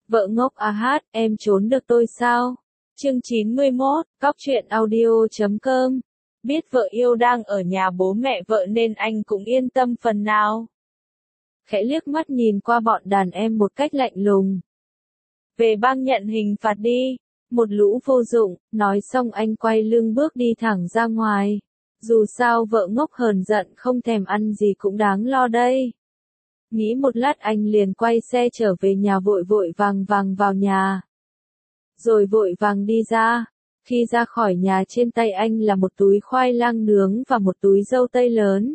Vợ ngốc à hát, em trốn được tôi sao? Chương 91, cóc truyện audio.com. Biết vợ yêu đang ở nhà bố mẹ vợ nên anh cũng yên tâm phần nào. Khẽ liếc mắt nhìn qua bọn đàn em một cách lạnh lùng. Về bang nhận hình phạt đi. Một lũ vô dụng, nói xong anh quay lưng bước đi thẳng ra ngoài. Dù sao vợ ngốc hờn giận không thèm ăn gì cũng đáng lo đây. Nghĩ một lát anh liền quay xe trở về nhà vội vội vàng vào nhà. Rồi vội vàng đi ra. Khi ra khỏi nhà trên tay anh là một túi khoai lang nướng và một túi dâu tây lớn.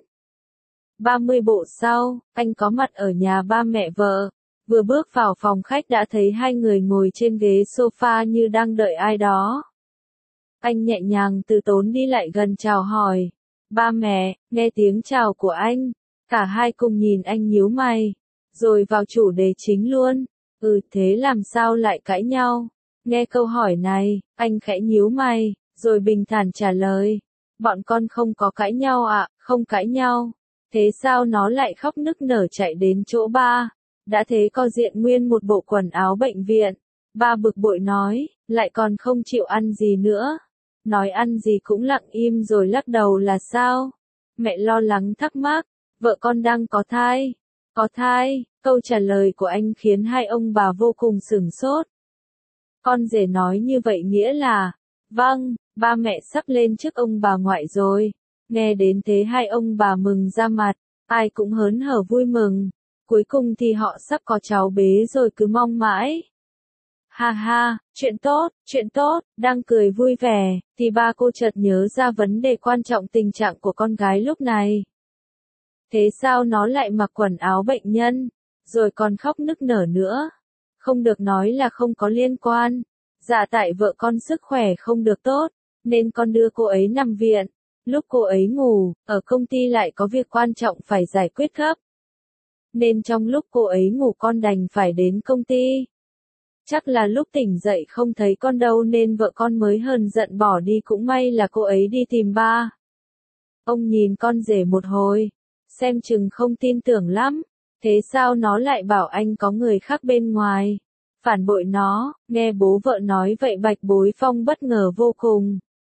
30 bộ sau, anh có mặt ở nhà ba mẹ vợ. Vừa bước vào phòng khách đã thấy hai người ngồi trên ghế sofa như đang đợi ai đó. Anh nhẹ nhàng từ tốn đi lại gần chào hỏi. Ba mẹ, nghe tiếng chào của anh. Cả hai cùng nhìn anh nhíu mày. Rồi vào chủ đề chính luôn. Thế làm sao lại cãi nhau? Nghe câu hỏi này, anh khẽ nhíu mày, rồi bình thản trả lời. Bọn con không có cãi nhau ạ, không cãi nhau. Thế sao nó lại khóc nức nở chạy đến chỗ ba? Đã thế co diện nguyên một bộ quần áo bệnh viện. Ba bực bội nói, lại còn không chịu ăn gì nữa. Nói ăn gì cũng lặng im rồi lắc đầu là sao? Mẹ lo lắng thắc mắc, vợ con đang có thai. Có thai, câu trả lời của anh khiến hai ông bà vô cùng sửng sốt. Con rể nói như vậy nghĩa là, vâng, ba mẹ sắp lên trước ông bà ngoại rồi. Nghe đến thế hai ông bà mừng ra mặt, ai cũng hớn hở vui mừng. Cuối cùng thì họ sắp có cháu bế rồi cứ mong mãi. Ha ha, chuyện tốt, đang cười vui vẻ, thì ba cô chợt nhớ ra vấn đề quan trọng tình trạng của con gái lúc này. Thế sao nó lại mặc quần áo bệnh nhân, rồi còn khóc nức nở nữa? Không được nói là không có liên quan. Dạ tại vợ con sức khỏe không được tốt, nên con đưa cô ấy nằm viện. Lúc cô ấy ngủ, ở công ty lại có việc quan trọng phải giải quyết gấp. Nên trong lúc cô ấy ngủ con đành phải đến công ty. Chắc là lúc tỉnh dậy không thấy con đâu nên vợ con mới hờn giận bỏ đi, cũng may là cô ấy đi tìm ba. Ông nhìn con rể một hồi, xem chừng không tin tưởng lắm. Thế sao nó lại bảo anh có người khác bên ngoài? Phản bội nó, nghe bố vợ nói vậy Bạch Bối Phong bất ngờ vô cùng.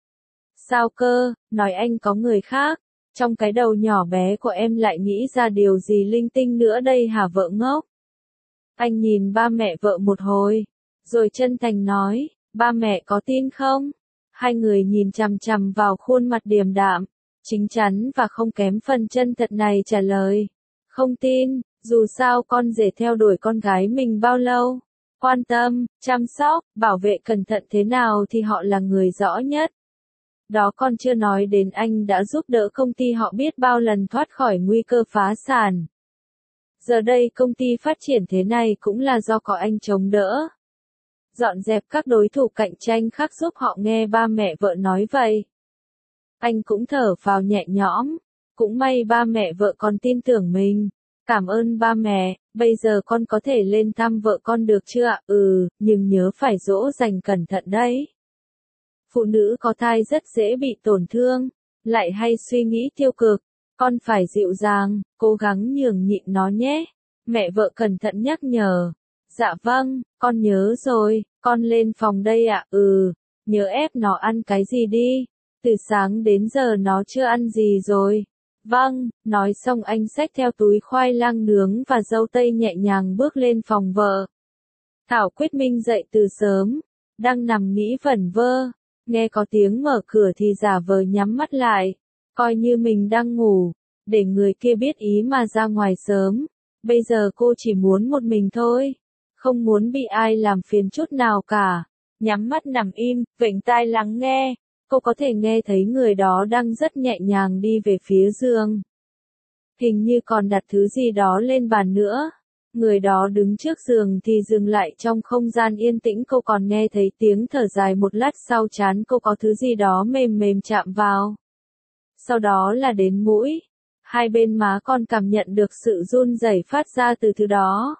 Sao cơ, nói anh có người khác? Trong cái đầu nhỏ bé của em lại nghĩ ra điều gì linh tinh nữa đây hả vợ ngốc? Anh nhìn ba mẹ vợ một hồi, rồi chân thành nói, ba mẹ có tin không? Hai người nhìn chằm chằm vào khuôn mặt điềm đạm, chính chắn và không kém phần chân thật này trả lời. Không tin, dù sao con rể theo đuổi con gái mình bao lâu, quan tâm, chăm sóc, bảo vệ cẩn thận thế nào thì họ là người rõ nhất. Đó còn chưa nói đến anh đã giúp đỡ công ty họ biết bao lần thoát khỏi nguy cơ phá sản. Giờ đây công ty phát triển thế này cũng là do có anh chống đỡ. Dọn dẹp các đối thủ cạnh tranh khác giúp họ, nghe ba mẹ vợ nói vậy. Anh cũng thở phào nhẹ nhõm. Cũng may ba mẹ vợ còn tin tưởng mình. Cảm ơn ba mẹ, bây giờ con có thể lên thăm vợ con được chưa ạ? Nhưng nhớ phải dỗ dành cẩn thận đấy. Phụ nữ có thai rất dễ bị tổn thương, lại hay suy nghĩ tiêu cực. Con phải dịu dàng, cố gắng nhường nhịn nó nhé. Mẹ vợ cẩn thận nhắc nhở. Dạ vâng, con nhớ rồi, con lên phòng đây ạ. Nhớ ép nó ăn cái gì đi. Từ sáng đến giờ nó chưa ăn gì rồi. Vâng, nói xong anh xách theo túi khoai lang nướng và dâu tây nhẹ nhàng bước lên phòng vợ. Thảo Quyết Minh dậy từ sớm, đang nằm nghĩ vẩn vơ, nghe có tiếng mở cửa thì giả vờ nhắm mắt lại, coi như mình đang ngủ, để người kia biết ý mà ra ngoài sớm. Bây giờ cô chỉ muốn một mình thôi, không muốn bị ai làm phiền chút nào cả. Nhắm mắt nằm im, vểnh tai lắng nghe. Cô có thể nghe thấy người đó đang rất nhẹ nhàng đi về phía giường. Hình như còn đặt thứ gì đó lên bàn nữa. Người đó đứng trước giường thì dừng lại trong không gian yên tĩnh. Cô còn nghe thấy tiếng thở dài một lát, sau trán cô có thứ gì đó mềm mềm chạm vào. Sau đó là đến mũi. Hai bên má còn cảm nhận được sự run rẩy phát ra từ thứ đó.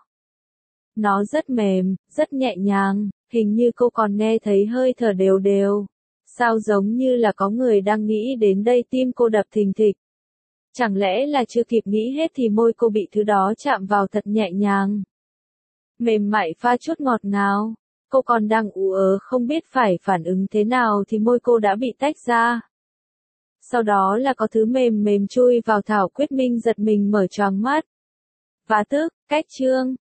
Nó rất mềm, rất nhẹ nhàng, hình như cô còn nghe thấy hơi thở đều đều. Sao giống như là có người đang nghĩ đến đây, tim cô đập thình thịch. Chẳng lẽ là chưa kịp nghĩ hết thì môi cô bị thứ đó chạm vào thật nhẹ nhàng. mềm mại pha chút ngọt ngào. Cô còn đang ú ớ không biết phải phản ứng thế nào thì môi cô đã bị tách ra. Sau đó là có thứ mềm mềm chui vào Thảo Quyết Minh giật mình mở choàng mắt. Và tức, cách chương.